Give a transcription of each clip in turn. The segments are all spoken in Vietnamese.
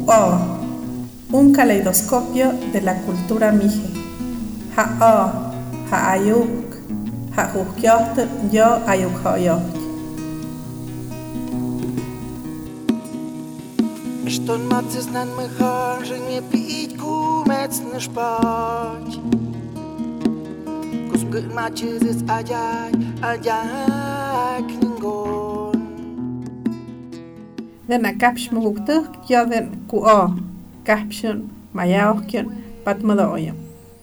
un caleidoscopio de la cultura mije. Ha'ayuk, ha'jukyoht, yo ayukhoyoht. Ston matzes nan me gaan, je nie piet kumets ne spać. Kus gut matches is ajak ningon. Den a kapsh mugtuk, yo den kapshun, mayaokyon, patmadoyam.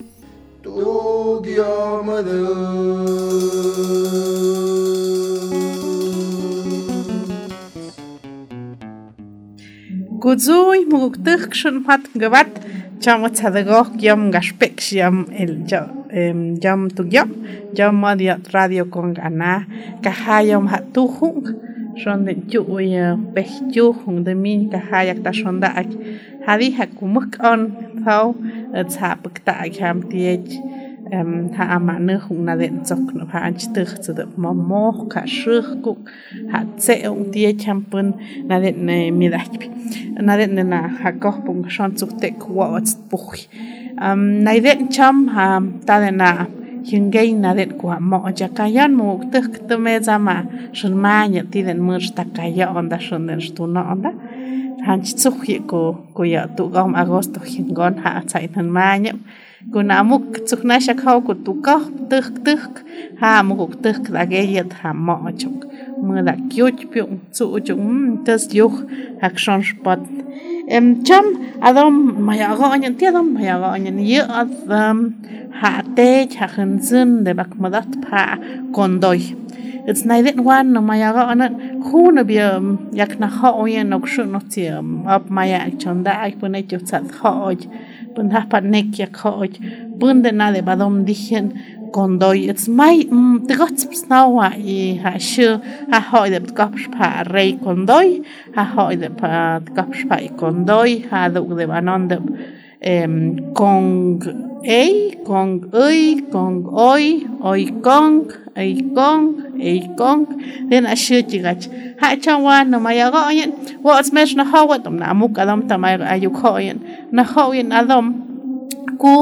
Gudzuy mugtuk shun mat gavat, chamat sadagok yam gaspek yam yam tugyam, yam madia radio con gana, kahayam hatuhung, shon den chuy pechjuhung de min kahayak ta shonda ak, hadi hakumuk on thau, tzapuk ta ham tiech. Ha amane hung na den zok no ha anchtig zu de momo ka shuk ha tseung die champun na den midach na den na ha kopung schon zu tek wat buch na den cham ha ta den na hingay na den kwa mo jakayan mo tek te me zama shon ma nya ti den mer sta kaya onda shon den stuna onda han tsuchi ko ya tu gam agosto hingon ha tsaitan ma nya kuna muk tsukna shakhaw ko tukah tuk ha muk tuk dageyet ha mochuk mula kyuch pyung tsu chung tas yuh action spot cham adam mayaga anyan ti adam mayaga anyan ye ha te chakhnzun de bakmadat pa kondoy it's neither one no mayaga anan khuna bi yak na khaoyen nok shunoti ab mayak chonda ay punet yutsat khoj bun hapat nek yak khoj bun de na de badom dichen kondoy it's my the got snawa I ha shu ha hoy de kapsh pa rei kondoy ha hoy de pa kapsh pa kondoy ha de banon de kong kong then a shirtigach ha chawan no mayaga yen what's mesh na hawat na muk adam tamay ayukhoyen na hoyen adam ku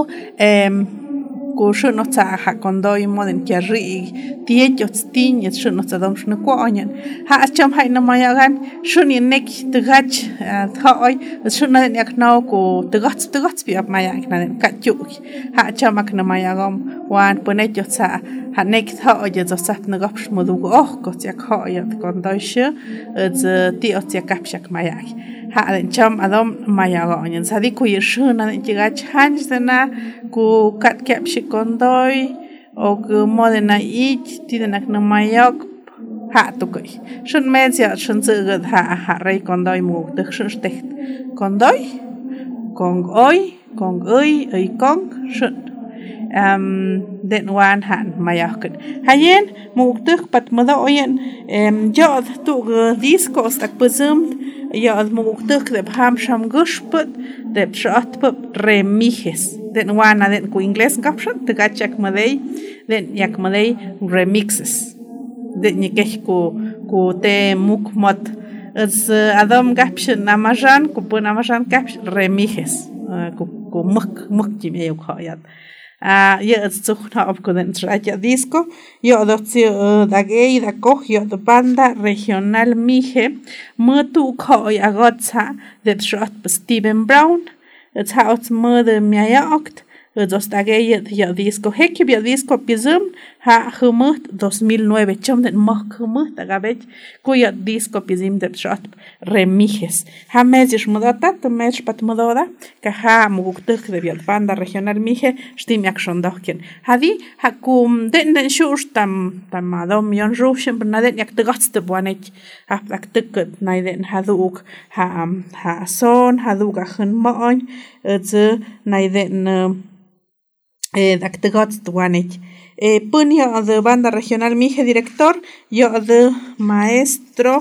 ko shno ta ha kondoy moden kari tieto stin et shno ta dam shno ko onyen ha cham hay na mayagan shuni nek tgach thoy shno nek na ko tgach bi ab mayag na ka chu ha cham ak na mayagam wan ponet sa ha nek thoy je sap na gap shmo ko tya khoy kondoy she ti ot ya kapshak mayag ha den cham adam mayaga onyen sadi ko yeshuna tigach hanj na ko kat kapshik kondoy og modena ich tidenak na mayok ha tukoy shun media shun zugad ha rei kondoy mo de shun stecht kondoy kong oi kong shun den wan han mayok hayen mo tuk pat moda oyen jod tu disco stak puzum jod mo tuk de ham sham gushput de shot put remijes den wana den ku ingles caption te gachak madei den yak madei remixes den nikeh ku te muk mot es adam caption namajan ku pun namajan caption remijes ku muk jime yo khayat ye tsukna op ku den traja disco yo do dagei da koh yo do banda regional mije mutu khoy agotsa de shot Steven Brown it's how it's mother miayaokt dos dagey ya disco hekib ya disco pizum ha humut 2009 chom den mak humut agabech kuya disco pizim de shot remijes ha mezish mudata to mech pat mudoda ka ha muguktuk de banda regional mije stim yak shondokien hadi hakum den shurs tam adom yon rushen benaden yak tegats de bonet ha praktik naiden haduk ha son haduk khun moon ze naiden actegats duanich. Punio de banda regional mije director, yo de maestro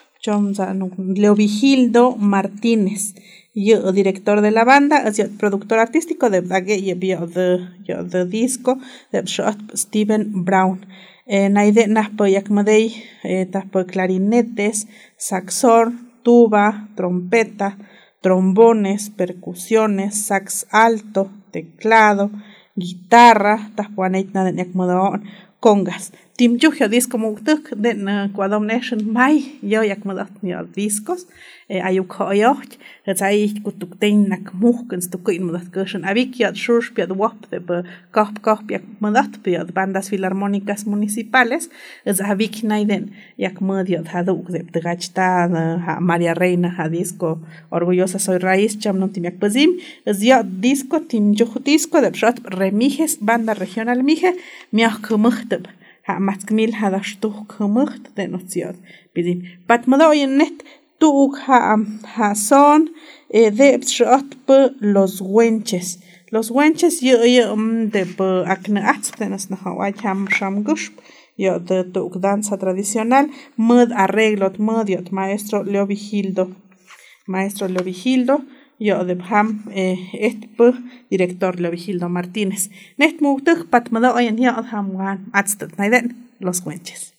Leovigildo Martínez. Yo director de la banda, yo productor artístico de yo de disco de shot Steven Brown. Naide naspo yakmadei taspo clarinetes, saxor, tuba, trompeta, trombones, percusiones, sax alto, teclado, guitarra, tahpuaneit na den yakmudon, congas. Tim yuhyo disco muktuk den kwadom nation mai yo yakmudat ni discos ayuk hoyoch etsai kutuktein nak muhkens tukuin mudat kushen avik yat shush piad wap de kop yak mudat piad bandas filarmónicas municipales es avik naiden yak mudiot haduk de tgachta ha María Reina ha disco orgullosa soy raíz cham no tim yak pazim es ya disco tim yuh disco de shot remijes banda regional mije miak kumuhteb ha matkmil hada shtuh kumuht de notiot bidim patmado net tuuk ha son de shot pe los wenches yo de pe akne atstenas na hawai ham shamgush yo de tuuk danza tradicional mud arreglot mudiot maestro Leovigildo yo de ham director Leovigildo Martínez net muktuk patmado oyen yo ham wan atstat naiden los wenches.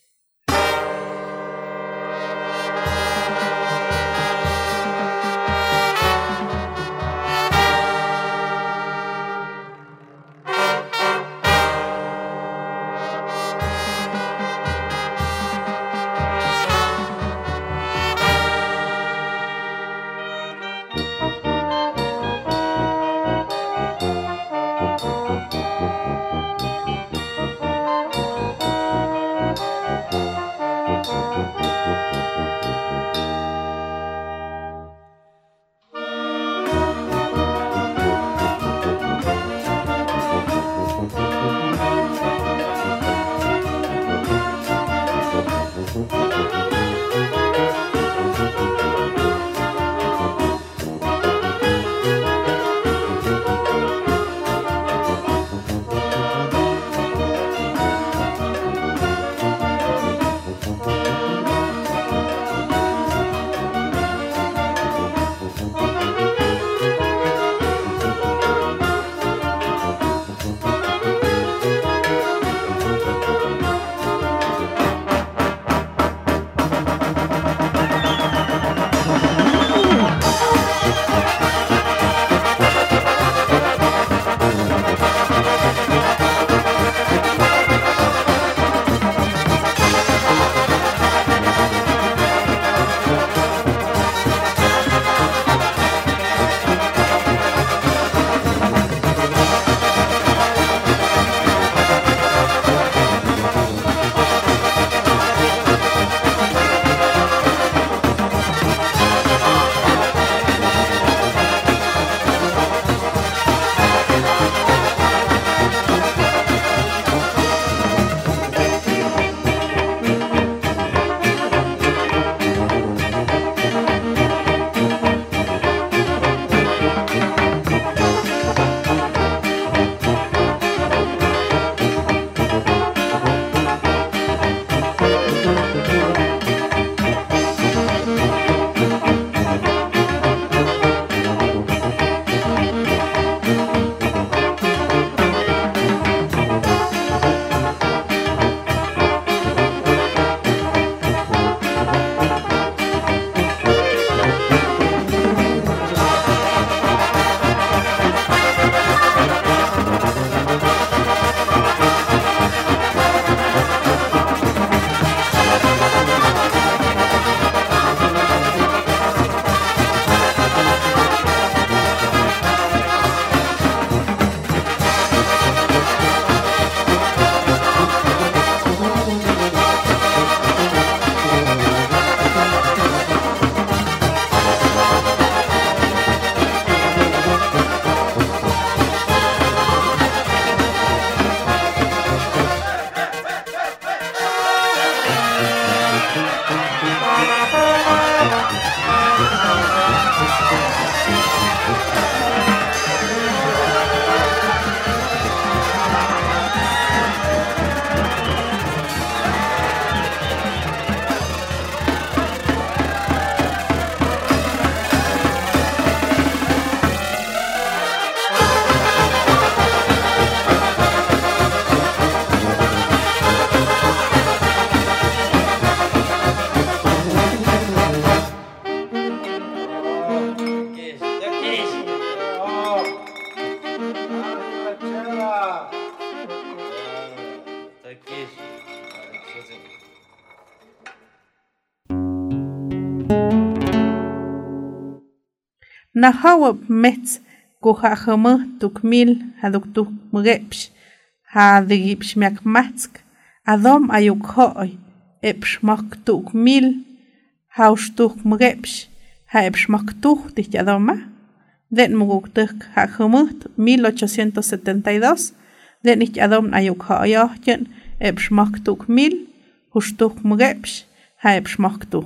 na hawa metz ku ha khama tukmil haduk tu mugepsh ha digipsh mak matsk adom ayuk hoy epsh mak tukmil haus tuk mugepsh ha epsh mak tuk dich adoma den muguk tuk ha khama 1872 den ich adom ayuk hoy jen epsh mak tukmil hus tuk mugepsh ha epsh mak tuk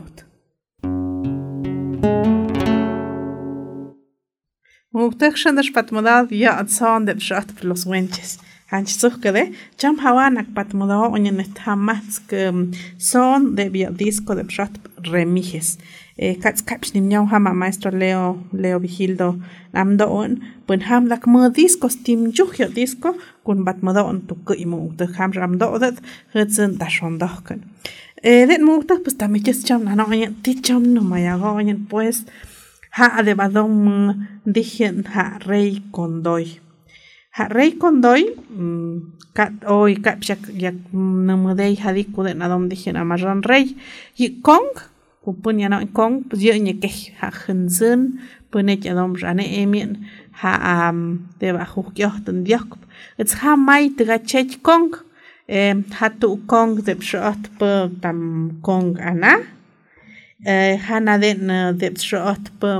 Mugtechshandash patmodal ya atsan de bshat por los wenches. Hanchzuch kede, cham hawanak patmodal onyenet hamatsk son de bio disco de bshat remijes. Kats kaps nimnyau hama maestro Leo Vigildo namdoon, pun ham lak mo discos tim juhyo disco kun patmodal tukku imugtech ham ramdodet hutsen dashondoken. Den mugtech pues tamiches cham nano onyen ticham no mayago onyen pues ha de badom dijen ha rey kondoy. Ha rey kondoy kat hoy kapshak yak namudey hadiku de nadom dijen amarran rey. Y kong kupunya no kong pues yo nyeke ha hunzun punet adom rane emien ha de bajo kyohten diok. It's ha mai tgachech kong ha tu kong de shot per tam kong ana. Hana den depshot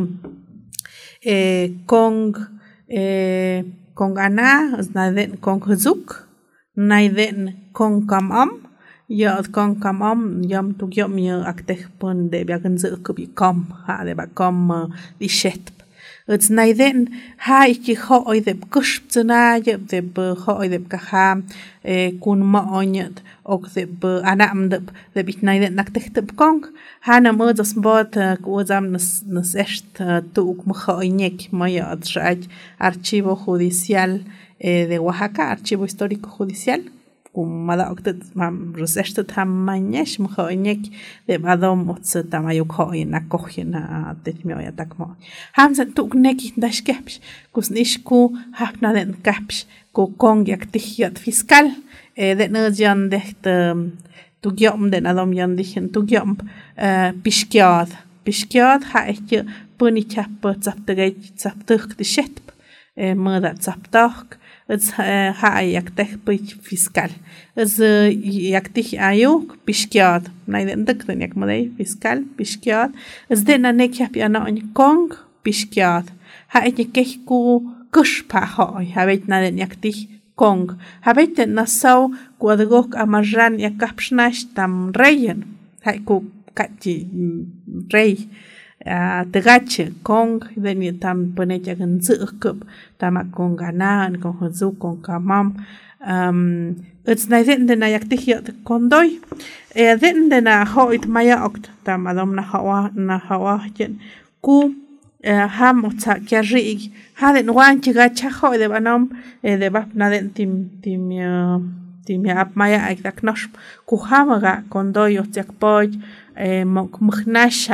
kong ana na den kong huzuk na den kong kamam ya kong kamam yam tu yam ya aktek pon de biagen zu kubi kom ha de ba kom di shet it's na den ha ich hoy de kushptsna je de hoy de ka kun ma onyet ook de anam de bit na den naktek de kong Hana modas bot kuozam nas echt tuuk mjoinek maya atrach archivo judicial de Oaxaca, archivo histórico judicial, kumada oktet mam resestet ham mañesh mjoinek de badom otse tamayuk hoin akojena tetmioya takmo. Hamsen tuuk neki dashkepsh, kusnishku hapna den kapsh, ku kongyak tihyat fiscal, de nudjan decht tugyom den adom yan dichen tugyom Pishkyad ha ich puni chap zaptug de shetp moda zaptog es ha yak tech pich fiscal es yak tich ayuk Pishkyad na den dak den yak modai fiscal Pishkyad es den anek hab ya na kong Pishkyad ha ich kech ku kushpa hoy ha vet na den yak tich kong ha vet na sau kuadgok amarran yak kapshnash tam reyen ha ku kachi rey tegache kong den tam ponecha gan zukup tama kong ganan kong huzu kong kamam it's na den na yak tich kondoy den na hoit maya okt tam adom na hawa jen ku ham otsa kyari ha den wan chiga chaho de banom de bap na den tim ap maya ak knosh ku hamaga kondoy otsak boy mok mkhnash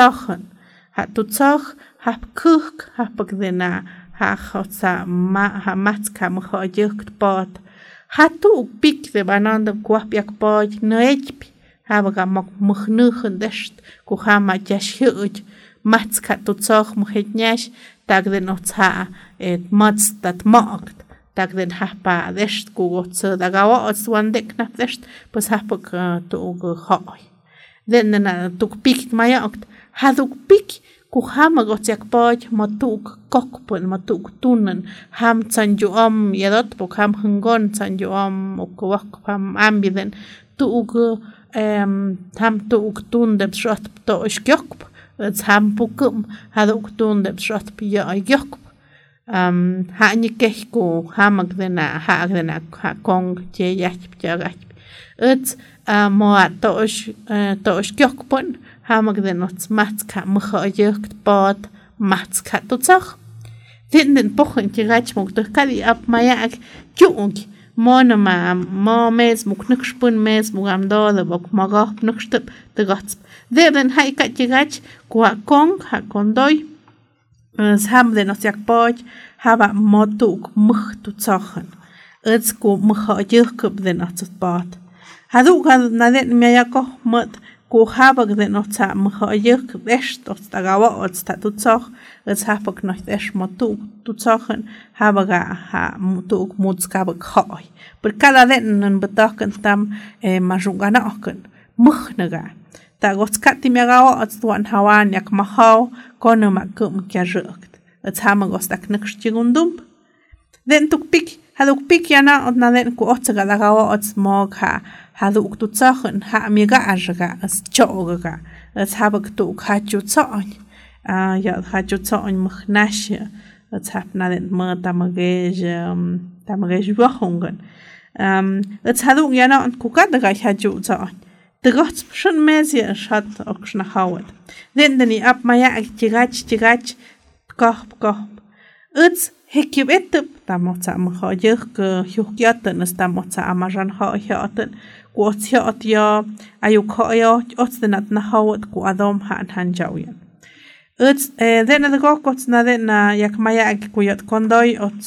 hat tutzach hab kuk hab gdena ha khotsa ma ha matska mkhoykt pot hatu pik de bananda kwapyak pot noechp habaga mok mkhnukhn desht ku hama chashhuj matska tutzach mkhetnyash tag de notsa mats dat mokt tag den hapa desht ku gotsa dagawa otswandek na desht pues hapok tu khoy den na tuk pik mayokt haduk pik ku hama gotyak poj matuk kokpun matuk tunen ham tsanju yadot pok ham hungon tsanju okwak ham ambiden tuk ham tuk tun de shot to shkyok ham pukum haduk tun de shot pya yok ha ni keh ku hamak dena ha dena kong che yach pya it's moa tosh kyokpon hamak den ots matska mkhoykt pot matska tutzach den pochen tirach mok de kali ap mayak kyung monoma mo mes muknuk spun mes mugam do de bok magah nukstep de gats den haika tirach kwa kong ha kondoy ham den ots yak pot haba motuk mukh tutzachen it's ku mkhoykt den ots pot Haduk na den meyako mot ku habag de no ta mkhoyek desh to tagawa ot statutsokh es habag no desh motu tutsokhen habaga ha mutuk mutskabak khoy per cada den nan betaken tam majungana oken mukhnaga ta goskati megawa ot tuan hawan yak mahaw kono makum kyajukt es hamagos tak nakshtigundum den tukpik haduk pik yana ot na den ku otsaga dagawa ot smog haduk tutsachen ha miga ajaga as chogaga as habak tu khachu tsoñ ya khachu tsoñ mkhnash as hapna den ma tamagej wahungen as haduk yana ku kadaga khachu tsoñ de gots schon mezi shat okshna hawat den ab maya tigach koh Uts hekib etep tamotsa mkhoyek hyukyaten stamotsa amajan hoyaten kuotsiot ya ayukhoyo otsnat na hawat ku adom han jawyan Uts den de gokots na den yak maya kuyot kondoy ot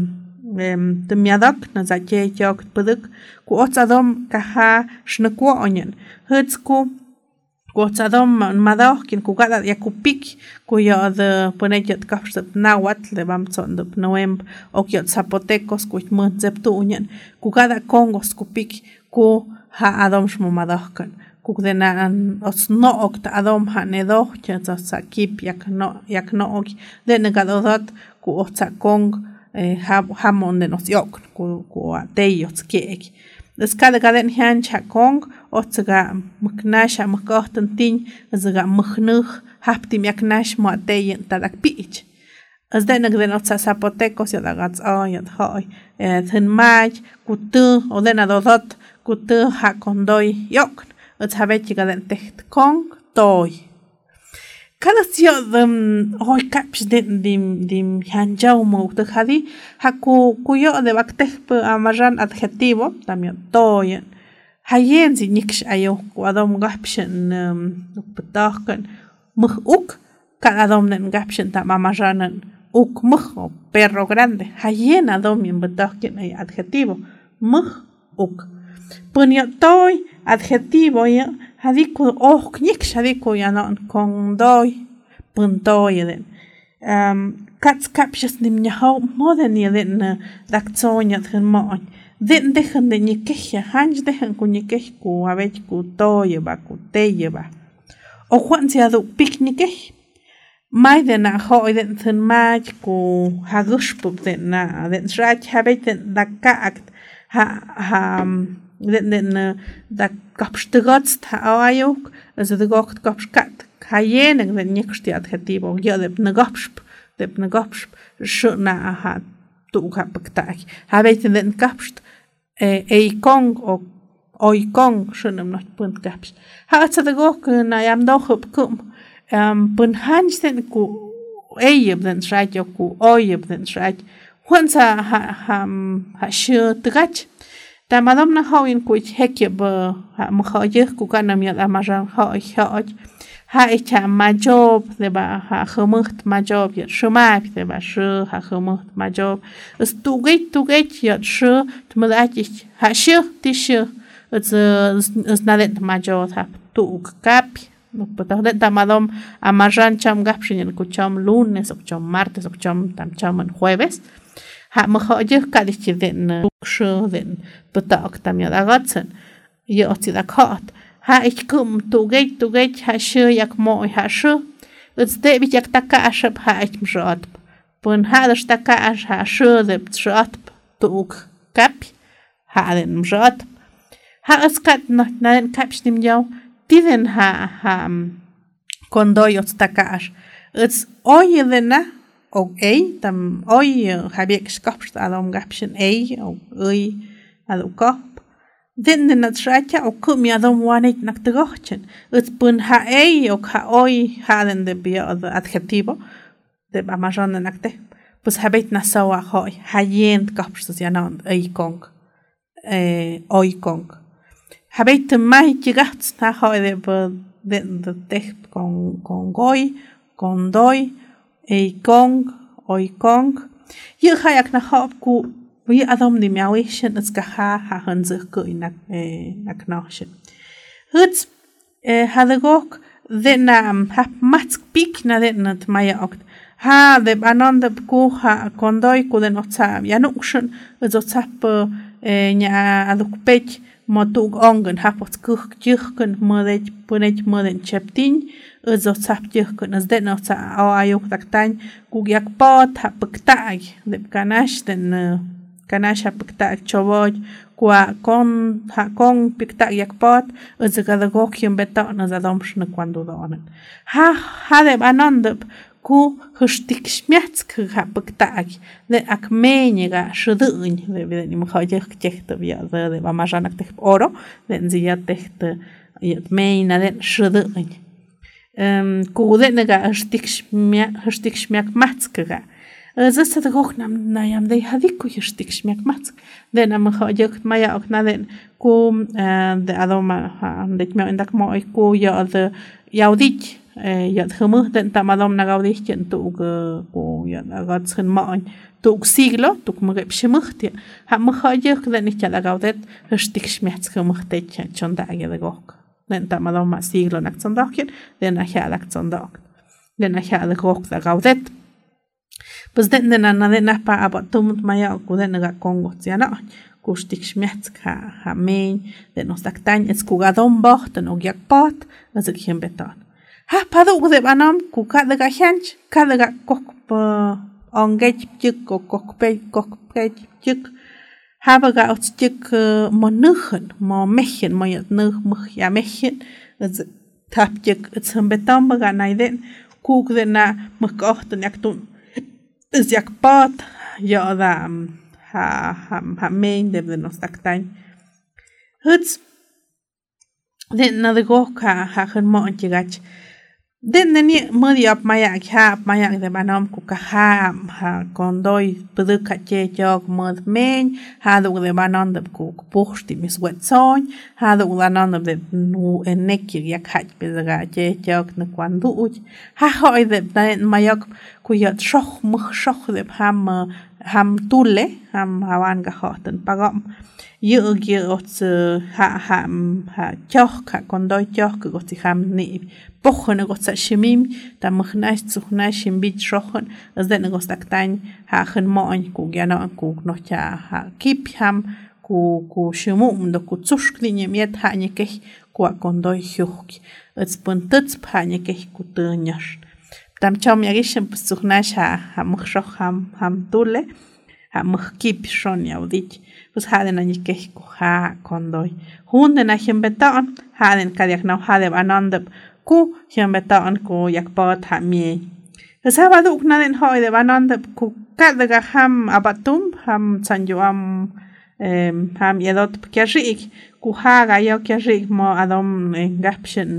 de miadak na zakie yok puduk ku otsadom kaha shnekwo onyen Uts ku Gotsadom madao kin kugada yakupik kuyo de poneyot kapsat nawatl de bamson de noem okyot zapotecos kuch munzeptu unyen kugada kongos kupik ku ha adom shmo madahkan kugdenan osno okta adom ha nedo chatsa sakip yak no ok de negadodot ku otsa kong hamon de nos yok ku ateyot kiek Skada gaden han chakong otsaga mknasha mkohtan tin zaga mkhnukh haptim yaknash moateyen tadak pich as den den otsa zapotecos yadagats yad hoy thin maj kutu o den adodot kutu ha kondoy yok ot habeti gaden techt kong toy Cada sio hoy caps dim hanjau mo de hadi haku kuyo de baktep amaran adjetivo también toyen hayen si niksh ayo kuadom gapshen patakan muk cada dom nen gapshen tam amaran uk muk perro grande hayen adom en bataken adjetivo uk punyo toy adjetivo ya hadiku niksh hadiku yanon kondoy puntoy den kats kapshes nim nyaho moden den dakzonya den moñ den dejan de nikehya hanj dejan ku nikeh ku abech ku toy ba ku teye ba o juan se adu picnic mai den a hoy den ten maj ku hagushpup den na den shrach habet den dakakt ha den da kapstgats ayok also de gocht kapskat hayen den niksti adjetivo ya de negapsp shna ha tu kaptak habet den kapst kong o oi kong shnem not punt kaps ha at de gok na yam doch kum pun hansten ku den shrach ku den shrach hunsa ha shu tgach Tamadom na hawin kuch hekib mkhoyek ku kanam yad amaran ha echa majob deba ha khumuht majob yad shumab deba shu ha khumuht majob stugeit yad shu tmudachich ha shu tishu es nadet majob ha tug kap Patahodet tamadom amaran cham gapshin ku cham lunes ok cham martes ok cham jueves ha mkhoyek kadich den shu den patak tam yad agatsen ye otida khat ha ich kum tugeit ha shu yak mo ha shu it's de bit yak taka ashab ha ich mshat pun ha das taka ash ha shu de mshat tug kap ha den mshat ha askat na den kapsnim yaw diven ha kondoyot taka ash it's oyedena Okay, tam oi habek skapst alom gapshen o oi alukop. Den natracha o kum yadom wanet naktegochen. It's pun ha o ha oi halen de bio the adjetivo de amajon nakte. Pues habet nasawa hoy hayen kapst yanon kong oi kong. Habet mai gigats na hoy de tech con goy con doy kong yu hayak na hop ku wi adom ni miawishen es ka ha hanze ku inak naknoshen huts hadagok dena hap matsk pik na dena tmaya okt ha de banon de ku ha kondoy ku den otsa yanukshen zotsap nya adukpech motug ongen hapot kuk jurken modet punet moden cheptin zotsap jurken as den otsa ayok taktan ku yak pot hapktag de kanash den kanash hapktag choboy kwa kon pikta yak pot uzgada gokyum beton zadomshna cuando donen ha de banondep ku hustik schmerz hapktag de akmeniga shudun de nim khajek chekte bia de bamajanak tek oro de ziyat tek yet meina de shudun ku de naga hustik schmerz matskega زست گوکنم نیم دی هدی کویش دیکش میک مات دنم خواجک مایا اکنادن کوم د ادم دک می اندک ما کو یا د یادیک یا خمه دن تمام نگاودیش کن تو کو یا گات سن ما تو سیگلو تو مگه بشمختی هم خواجک دن که نگاودت هش دیکش میت خمخته چون داگه دگوک دن تمام ما سیگلو نکسنداکن دن نخیالک سنداک دن نخیال گوک دگاودت pues den na pa abatum maya ku den ga kongo tsiana ku stik schmerz ha mein den nos taktan es ku gadon bocht no gyak pot az khem beton ha padu ku de banam ku ka de ga hanch ka de ga kok ongej chik kok pe chik ha ba ga ot chik mo nuchen mo mechen mo yat nuch mach ya mechen az tap chik zum beton ba ga naiden ku de na mach ocht yak tun is jak pot ja da ha mein de nos taktan huts den na de goka ha gen mo antigach den ni modi op maya de banom ku ka ha kondoy pudu ka che jog mod men ha do de banon de ku puchti mis wetson ha do banon de nu enek yak hach bezaga che jog na kwandu ha hoy de mayak ku yat shoch de ham tulle ham hawan ga hoten pagom yug ha choch ka kondoy choch go ti ham ni pochene got sa shimim ta mkhnash tsukhnash shimbit shochen az den go staktan ha khen moin ku gyana ku no cha ha kip ham ku shimum do ku tsushkli nyemiet ha nyeke ku kondoy hyuk az puntuts pa nyeke ku tunyash tam chom yagishem tsukhnash ha mkhshokh ham tulle ha mkhkip shon yaudich pues ha den nyeke ku ha kondoy hun den ahem beton ha den kadyak no ha de anandep ku hiam beton ku yak pot ha mi sabadu ukna den hoy de banon de ku kadga ham abatum ham sanjuam ham yedot pkashik ku ha ga yo kashik mo adom gapshen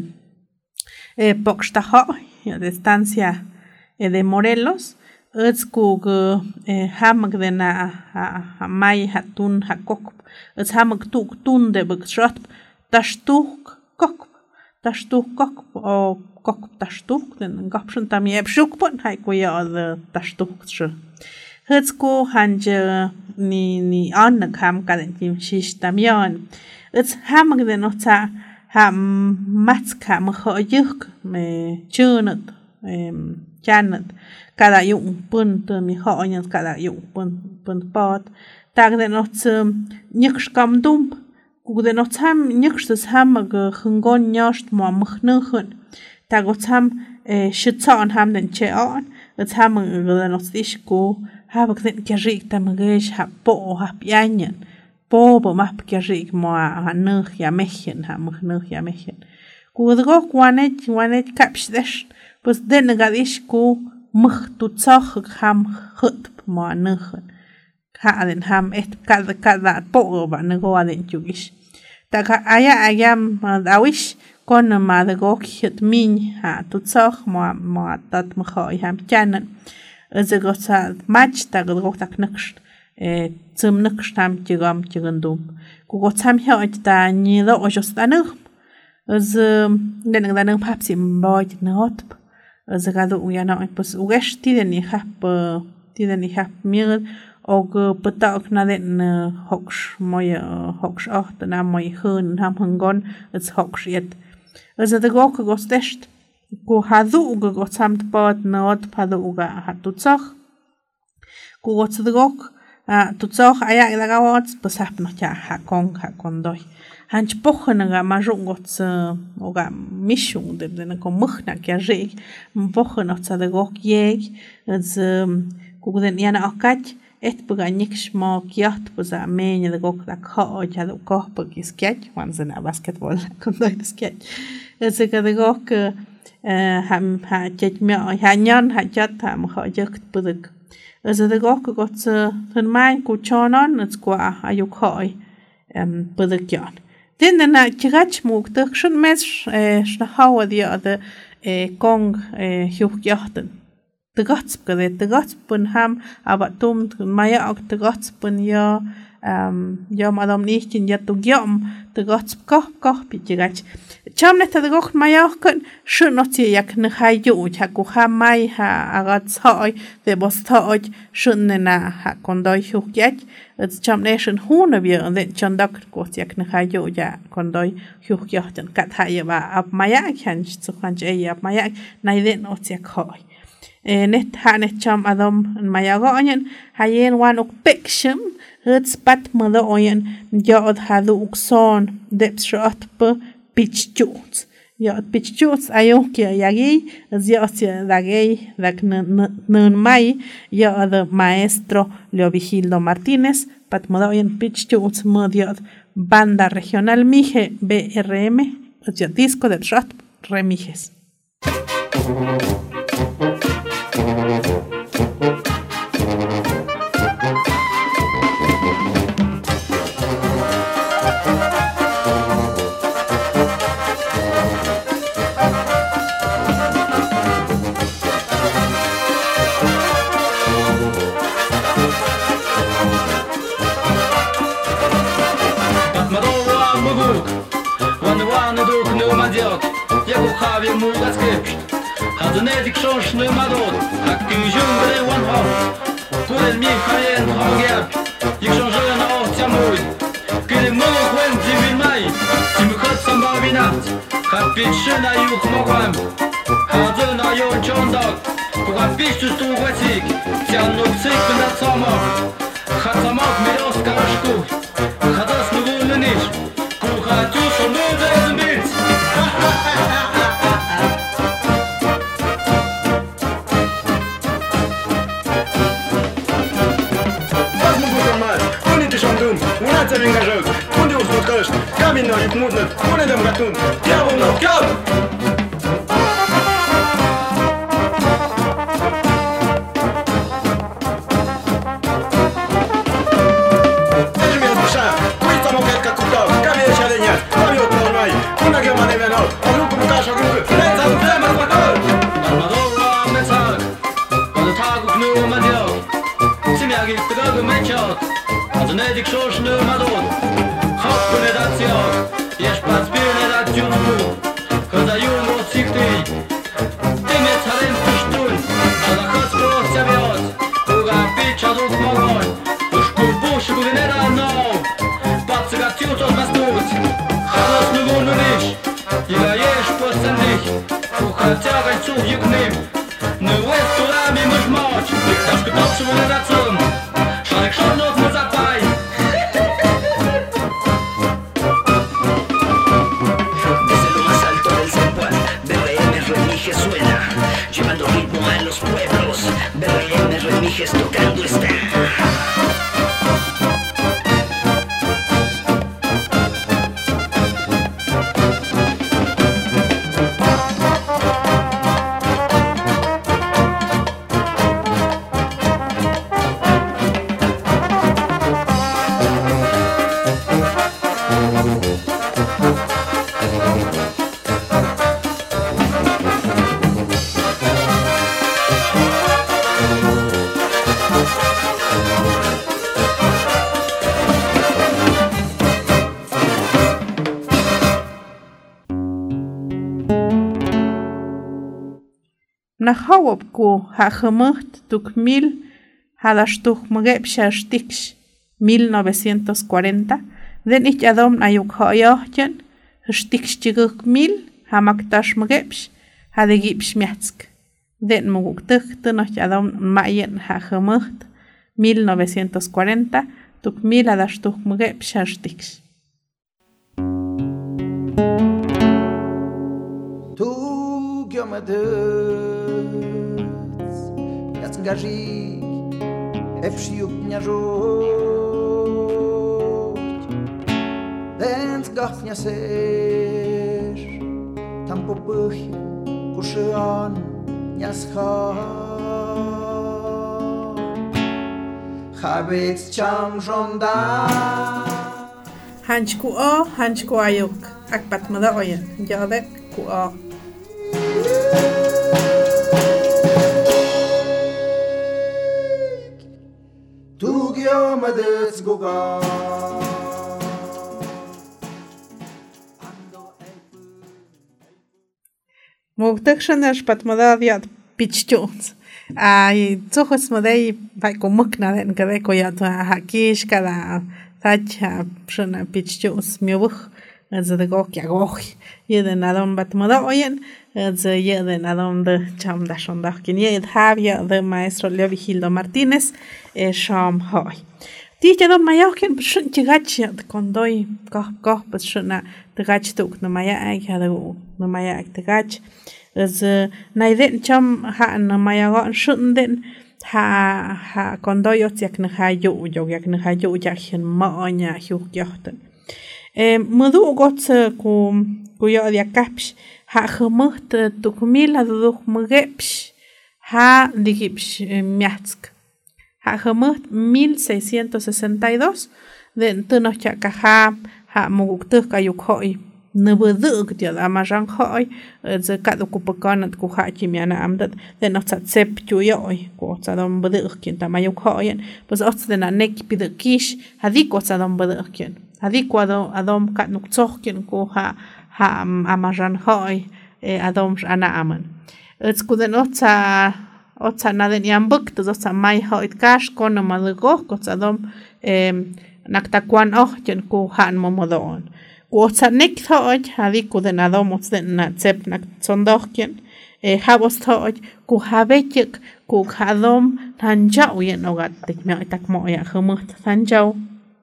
poksta ho ya de estancia de Morelos ets ku ham de na mai hatun hakok ets ham tuk tun de bkshot tashtuk kok tashtuk kok o kok tashtuk den gapshun tam yebshuk pon hay ko ya de tashtuk shu hets ko hanje ni an kam kaden tim shish tam yon ets ham de no ta ham matska mo khoyuk me chunat chanat kada yung pun to mi khoyas kada yung pun pot tag de no nyx kam dum ku de no tam nyxs ham ge khungon nyost mo mkhnukhun tagotsam shitson ham den cheon etsam ge no stish ku ha bakten kerik tam gesh ha po ha pianyen po map kerik mo anugh ya mechen ha mkhnugh ya mechen ku de go wanet kapsdesh pues den gadish ku mkh tutsakh ham khut mo anugh kaden ham et kada po ba nego aden chugish ta ayam dawish kon ma de go khit min ha tutsakh mo tat mkhoy ham chanan ze go sa match ta go tak naksh zum naksh tam chigam chigandum ku go sam hot ta ni do ojostanug z den dan pap sim boy not ze ga do uyana pues ugesh tideni hap mir og patak na den hoks moy hoks acht na moy hun ham hangon ets hoks yet de gok gostest ku hadu go samt pot not padu ga hatutsach ku gots de gok tutsach aya da gawat pasap no cha hakon doi hanch pochna ga marung gots oga mishung de na komuchna kya je pochna tsa de gok yeg z ku den yana akach et puganik shmo kiat puza menya de gok da kho cha do ko pugisket wanzena basketball kon doi sket ze ga de gok ham ha chet mi ha nyan ha chat ha mo jek puduk ze de gok got thun mai ku chonon ets kwa ayu khoi puduk yan den na chigach muk tuk shun mes shna hawa dia de kong hyuk yachten de gats pun ham aber tum maya ak de gats pun ya madam nicht in yatu gyam de gats koch pichigach chamne de gok maya kun shun oti yak ne hayu cha ku ha mai ha agats hoy de bos hoy shun na ha kondoy hyuk yak ets chamne shun huna bi und den chandak kot yak ne hayu ja kondoy hyuk yak jan kat ha ya ba ab maya kan zu kan je ya maya na den oti yak hoy net cham adam maya go onyen hayen wan ok peksham hets pat mother oyen jod hadu ukson depshot pe pitchuts ya pitchuts ayo ke yagi zia dagay dak nun mai ya the maestro Leovigildo Martínez pat mother oyen pitchuts modiod banda regional mije BRM ya disco de shot remijes. Hazunedik kszoszny madot, hakim ziumbre wan hop. Kuren mi hajen hogeb, i książę opcja mój. Kiedy mógł chłęd dziwi maj, ci my chod sam babinat. Hapitrzyna juch mogłem, hazyna ją ciądok. Kuchapiszczy stu głecik, cianno psyk na comok. Hacamok mi rozkaszku, hadas nowolny niż. Kuchaciuszo nudzę zbyt. Unați venga jos, unde o scotăști? Cabin noi mutnăt, unde dăm gatun? Chiavă nou, chiavă! Deci mi-a dușa, uita mă cred că cuptau, ca vie și adeniat, am eu pe mai, una gheama de venau, o lucru cu cașa grupă, leța un vrem armator! Armatorul am mețar, când tagu cu nu mă deau, ți-mi-a ghit dragă meciot, Hazunedik kszoszny madot, hopku ne dat ciok, jeż pat pilne dat dziunku, choda jung od sikty. Ty mnie carem pusztun, a za chod sprócia wiot, uga picza duk mogoń, już kurbuszy guvernera nou, pat cygaciut od was tuc, halos nuvunu niż, ila jeż posendich, ucha ciagaj cuf juknym, nu łez turami mysz moć, daszku to przywolę na cum, szalek szornot mu zapaj. Llevando ritmo a los pueblos, BRM Remiges tocando está. Na hawab ku ha gemucht tuk mil hadashtuk mugeb shashtix 1940 den ich adom na yuk hoyochen stix chiguk mil hamaktash mugepsh hadegipsh miatsk den muguktuk tunoch adom mayen hajamucht 1940 tuk miladashtuk mugepsh hashtix Tu giomadets Jacgaži Efšiuk mňažoť Den zgafňa seš Tam popychy Kušian Njaschá Chabec čam žonda Hanchku ayuk akpat mada oyen jadek ku o Tu giomadets guga Mugtakshanash patmada diat pichtuns ay tsohos madai bai kumukna den kadeko ya hakish kada tacha shana pichtuns miubuch ze de gok ya gok yeden adon patmada oyen ze yeden adon de cham da shondak kin yed havia de maestro Leo Vigildo Martínez sham hoy Tija don mayakin shun chigach kondoi koh pas shuna tigach tuk no maya ay hadu no maya tigach az naiden cham ha no maya gon shun den ha kondoi otyak na hayu yak na hayu yakhin ma onya hyuk yohten mudu got ku yo dia kapsh ha khmuht tukmila duk mugepsh ha digipsh miatsk ha khmuht 1662 den tuno chaka ha muguktuk kayukhoi nubuduk dia amajan khoi ze kadukupakanat ku ha chimiana amdat den otsat sep chuyoi ku otsadon buduk kin tamayukhoyen pues otsdena nek pidukish hadik otsadon buduk kin hadik adom katnuktsokkin ku ha amajan khoi adom ana aman etskuden otsa naden yambuk otsa mai hoit kash kon malugo otsadom naktakwan kin ku han momodon Otsa nek thoj hadik kuden adom otsen na tsep nak tsondohkin habos thoj ku habechik ku hadom thanjau yen ogat tikme tak moya khumut thanjau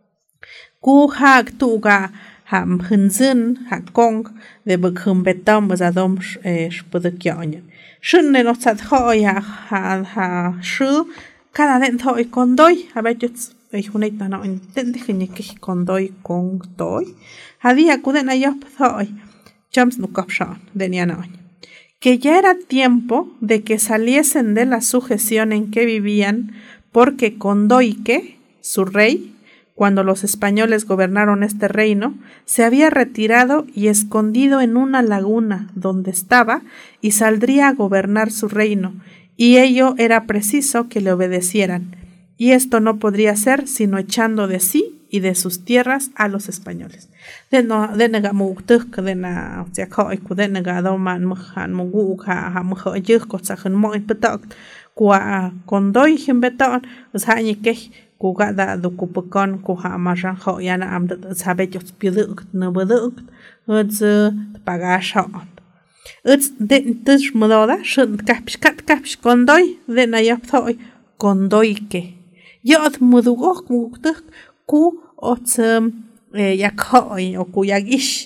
ku hak tuga ham hunzun hakong de bekhum betam bazadom shpudekyan shunne otsat khoya ha shu kada den thoj kondoi habechut Hunait na intenten que condoi con toy. Hadía acuden a ellos hoy. Chams no capshan de nianoy. Que ya era tiempo de que saliesen de la sujeción en que vivían, porque Condoique, su rey, cuando los españoles gobernaron este reino, se había retirado y escondido en una laguna donde estaba y saldría a gobernar su reino, y ello era preciso que le obedecieran. Y esto no podría ser sino echando de sí y de sus tierras a los españoles. De negamuktuk de na tiakoiku de negadoman muhan muguka hamuhoyuk sachen moin betak kwa kondoi himbetan ushanike kugada dukupukon kuha maran hoyana amdat sabejos piduk nubuduk uz pagashan uz de tish moda shun kapsh kondoi de nayaptoi kondoike Yod mudugok muktuk ku ots yakhoy o ku yagish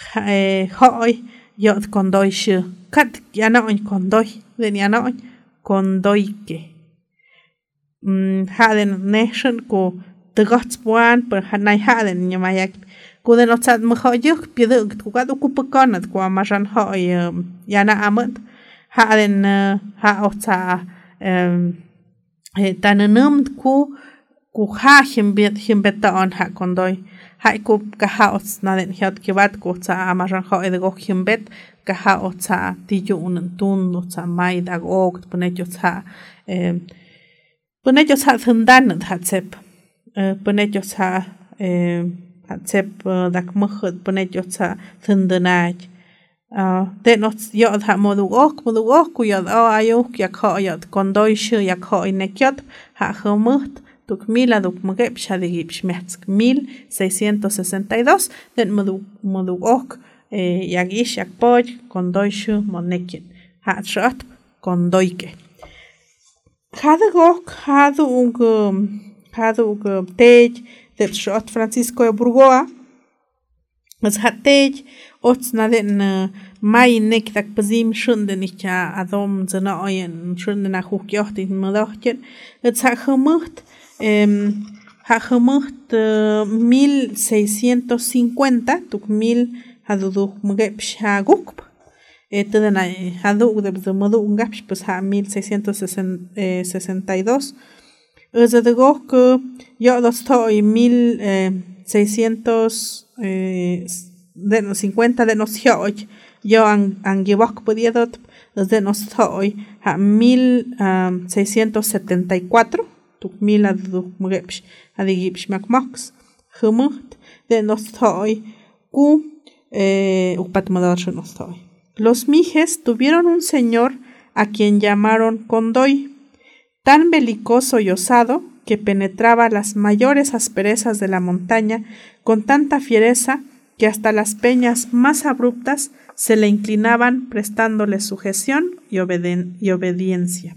hoy yod kondoish kat yanoy kondoy den yanoy kondoike haden nation ku tegots puan per hanay haden nyamayak ku den otsat mkhoyuk piduk ku gadu ku pekonat ku amajan hoy yana amat haden ha otsa tanenum ku ha himbeta on ha kondoi ha ku ka ha ots na den hiat kibat ku sa amaran ho edgo himbet ka ha otsa tiyun tun otsa mai dag ok punetjos ha thundan hatsep punetjos ha hatsep dak mkhut punetjos ha thundanaj den ots yod ha modugok ku yod ayuk yak ho yod kondoi shu yak ho inekyot ha khumut tuk mila duk mugep shadigip shmetsk 1662 den modugok yagish yakpoy kondoyshu monekin hatshot kondoyke hadugok hadug tej de shot Francisco de Burgoa mas hatej otsnaden may nektak pazim shunden icha adom zena oyen shunden ahukyocht in modochtjen het hagemucht 1650 tuk 1000 haduduk mgepsh hagukp tedana haduk de moduk ngapsh pues 1662 özadugok yo dostoy 1650 de nos hyoy yo angibok podiedot de nos toy 1674 tuk 1000 haduduk mgepsh adigipsh makmox jumucht de nos toy ku nos toy. Los mijes tuvieron un señor a quien llamaron Condoy, tan belicoso y osado que penetraba las mayores asperezas de la montaña con tanta fiereza que hasta las peñas más abruptas se le inclinaban prestándole sujeción y obediencia.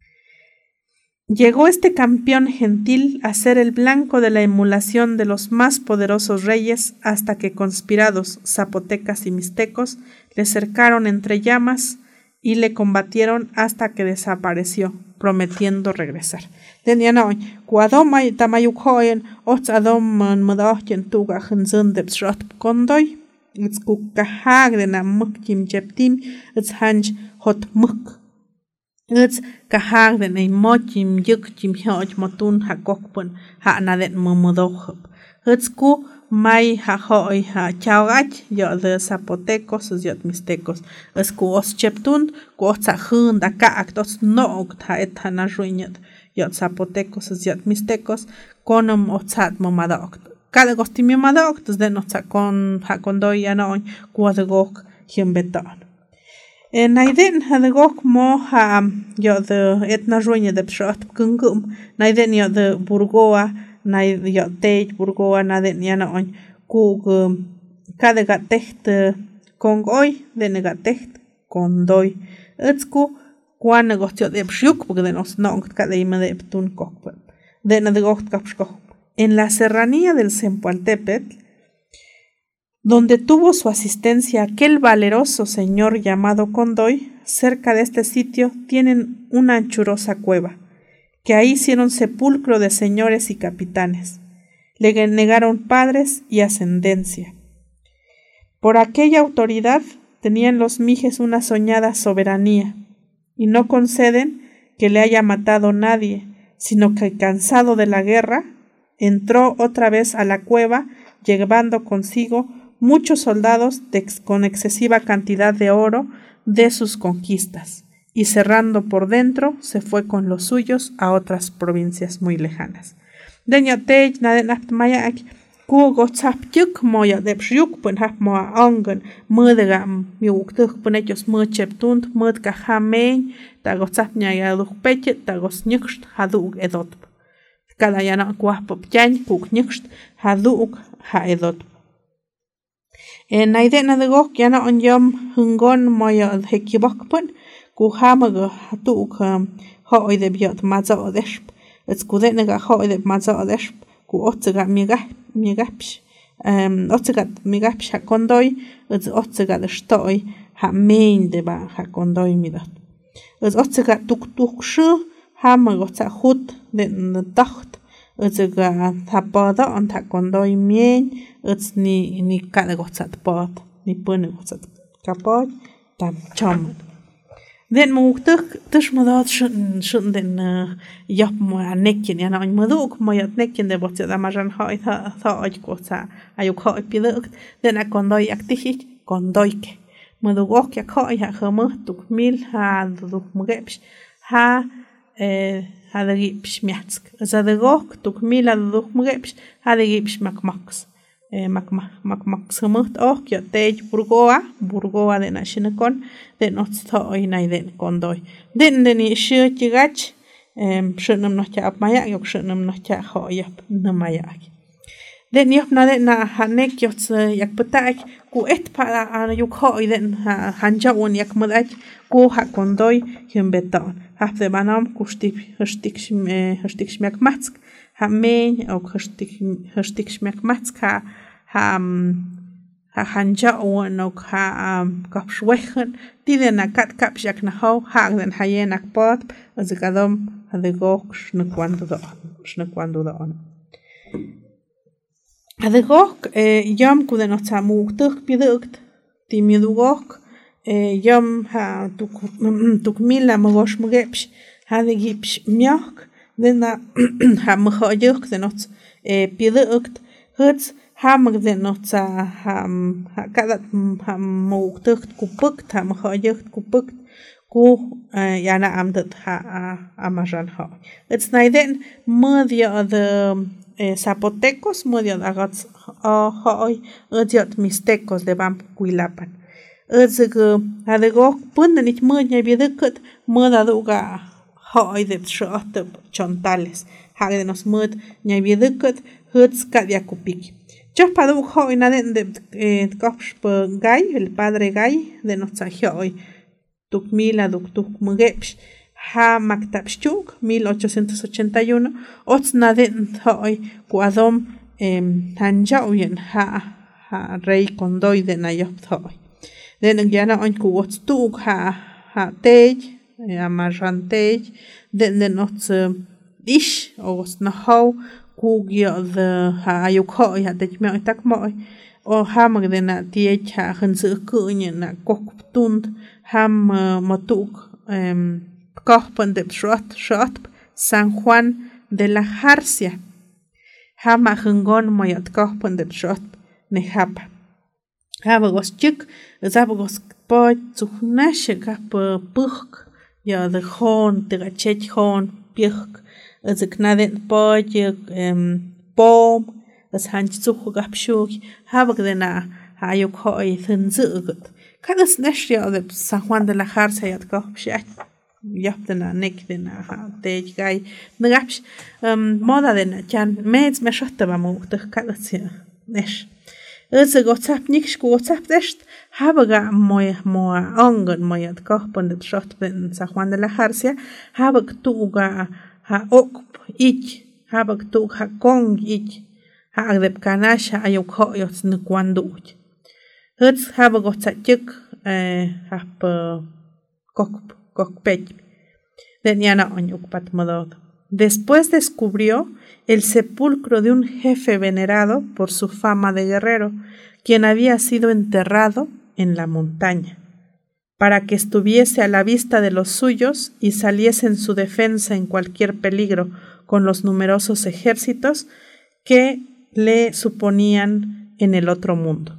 Llegó este campeón gentil a ser el blanco de la emulación de los más poderosos reyes hasta que conspirados zapotecas y mixtecos le cercaron entre llamas y le combatieron hasta que desapareció, prometiendo regresar. Tenían cuadoma y tamayukoyen otsadom mudochen tuga hunzun de psrot kondoy it's kukahag de namuk jim jeptim it's hanj hot muk it's kahag de nei mochim yuk jim hoj motun hakokpun ha nadet mumudohop it's ku mai ha hoy ha chawach yo de zapotecos yot mixtecos es ku os cheptun ku otsa hun da ka aktos no ta etana ruinyat yot zapotecos yot mixtecos konom otsat momadok cada gostimi madok de notsa kon ha kondoy anoy ku de gok himbeton naiden hadagok mo ha yo de etna ruinya de pshot kungum naiden yo de Burgoa nay yo tej Burgoa naden yana on ku kada gatecht kongoy de negatecht kondoy etsku kwa negocio de pshuk porque de nos no kada ima de tun kokp de na de gokt kapshko en la serranía del Zempoaltépetl, donde tuvo su asistencia aquel valeroso señor llamado Condoy, cerca de este sitio tienen una anchurosa cueva, que ahí hicieron sepulcro de señores y capitanes. Le negaron padres y ascendencia. Por aquella autoridad tenían los mijes una soñada soberanía, y no conceden que le haya matado nadie, sino que cansado de la guerra, entró otra vez a la cueva, llevando consigo muchos soldados con excesiva cantidad de oro de sus conquistas, y cerrando por dentro se fue con los suyos a otras provincias muy lejanas. Deñatej nadenap mayak ku gotzapyuk moya depsyuk pun hap moa angen mudega miuktuk pun ellos mucheptunt mudka hamein ta gotzap nyaya dukpeche ta gosnyukst haduk edot cada yana kuahpop yan kuk nyukst haduk ha edot naidena de gok yana on yom hungon moya hekibokpun ku hamaga hatuk hoy de biot mazo odesp etskudena ga hoy de mazo odesp ku otsaga migapsh otsaga migapsh ha kondoy otsaga de stoy ha main de ba ha kondoy midot otsaga tuk shu hamaga otsa hut de tacht otsaga tapada on ta kondoy mien ni kada gotsat pot ni pune gotsat kapot tam chom den muktuk tush modot shun den yap mo anekin yana on moduk mo yat nekin de botsa da majan hoy tha aj kotsa ayuk hoy piduk den a kondoy aktihi kondoyke moduk yak hoy ha khamtuk mil ha duk mugepsh ha hadagipsh miatsk zadagok tuk mil duk mugepsh hadagipsh makmaks makmaks humut ok yo tej Burgoa de nashinakon de notstoy nay den kondoy den ni shchigach shunum no cha apmaya yok shunum no cha hoyap namayak den yopna den na hanek yots yak patak ku et para ana yuk hoy den hanja un yak madak ku ha kondoy himbeton hafte banam kustik hstik shmek matsk ha men ok hstik shmek matsk ha hanja un ok ha kapshwechen die den kat kapshak na ho ha den hayenak pot azikadom adegok shnekwando do on adegok yam kudenotsa muktuk pidukt timidugok yam ha tuk mila magosh mugepsh hadegipsh myak dena ha mkhoyuk denot pidukt huts ha magdenotsa ha kadat ha muktuk kupukt ha mkhoyuk kupukt ku yana amdet ha amajan ha it's naiden media the zapotecos medio agats hoy odiot mixtecos de Bam Cuilapan ezig adego pundenich mudnya bidukut mudaduga hoy de shot chontales hage nos mud nya bidukut huts kadiakupik chapadu hoy naden de kopsh gay el padre gay de nosa hoy tukmila duk mugepsh ha maktabshchuk 1881 otsnaden hoy kuadom hanjauyen ha rey kondoy de nayop hoy den yana on ku otstuk ha tej amarrantej den nots ish os na how ku gyo the ha ayuk hoy ha tej me tak moy o ha magdena tiech ha khansu kunyen na koktund ham matuk Kohpan de Shot San Juan de la Jarcia Hama Hungon Moyat Kohpan de Shot Nehapa Habagos Chik Zabagos Poy Zuhnashe Gap Puk Ya de Hon de Gachet Hon Puk as a Knaden Poy Pom as Hanch Zuhu Gap Shuk Habagdena Hayuk Hoy Thin Zugut Kadas Nashia de San Juan de la Jarcia Yat Kohpshat yaptena nekdena ha tej gay nagapsh moda dena chan meds me shotta ba mukh kadatsia nesh eze gotsap niksh gotsap dest habaga moy ongon moyat kohpon de shot ben San Juan de la Jarcia habag tuga ha ok ich habag tug ha kong ich ha agdep kanasha ayok ho yots nkwandu huts habag gotsachik hap Después descubrió el sepulcro de un jefe venerado por su fama de guerrero, quien había sido enterrado en la montaña, para que estuviese a la vista de los suyos y saliese en su defensa en cualquier peligro con los numerosos ejércitos que le suponían en el otro mundo.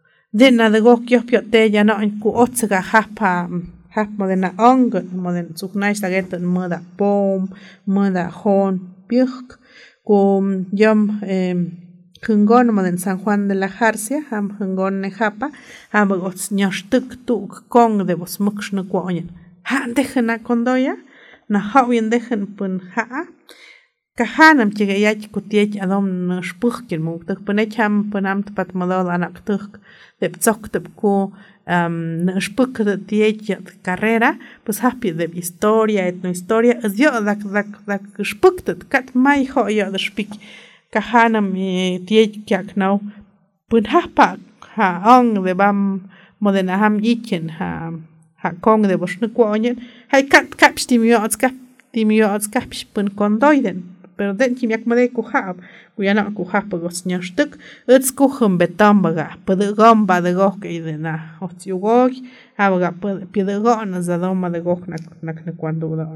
Modena ongen moden zugnais daget moda pom moda hon puk kum yom hungon moden San Juan de la Jarcia ham hungon nejapa ham gots nyashtuk tuk kong de vos mukshna kwoyen ha dejena kondoya na hawien dejen pun ha kahanam chigayach kutiech adom shpukhkin muktuk punecham punam pat modol anaktuk de ptsoktup ku shpuk de tiech carrera pues happy de historia etnohistoria es yo dak shpuktet kat mai ho yo de spik kahanam tiech kyak now pun hapa ha ong de bam modena ham yichen ha kong de bosnu kwoyen hay kat kapstimiots kapsh pun kondoiden pero den kimyak made ku hab kuyana ku hab gos nyashtuk ets ku humbetambaga pedegom ba de gok idena otyugog habaga pedegon zadoma de gok nak cuando da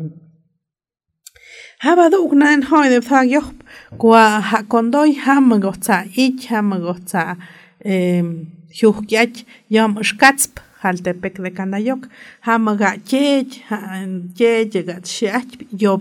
haba duk nan hoy de fag yo kwa ha kondoy hamagotsa ich hamagotsa hyukyach yam shkatsp haltepek de Kanayok hamaga chech gat shach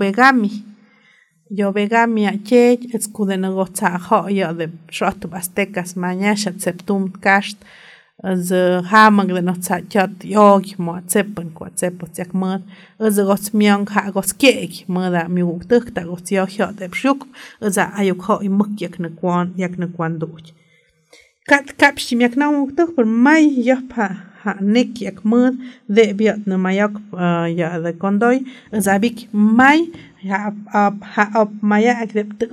yo vegami chech eskudena gotsa ho yo de shot aztecas mañasha septum kasht giờ ha mang lên nó chạy chặt yo mà chép bằng quả chép bớt chắc mơ giờ gót miang hạ gót kẹt mơ là miu tức ta gót yo hiểu đẹp súc giờ ai có im mực yak nước quan đủ cắt xí miak nào tức phần mai yap hạ nick yak mơ để biết nó mai yak ya là con đôi giờ biết mai hạ mai yak đẹp tức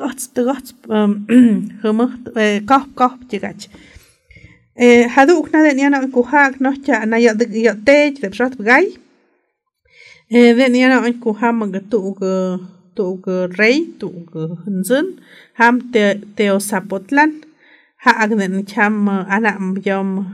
hâm cop chỉ cái haduk na den yana ku hak no cha na ya te de prat gai den yana ku ham ga tu ga rei tu ga hunzun ham te sapotlan ha agnen cham anam yom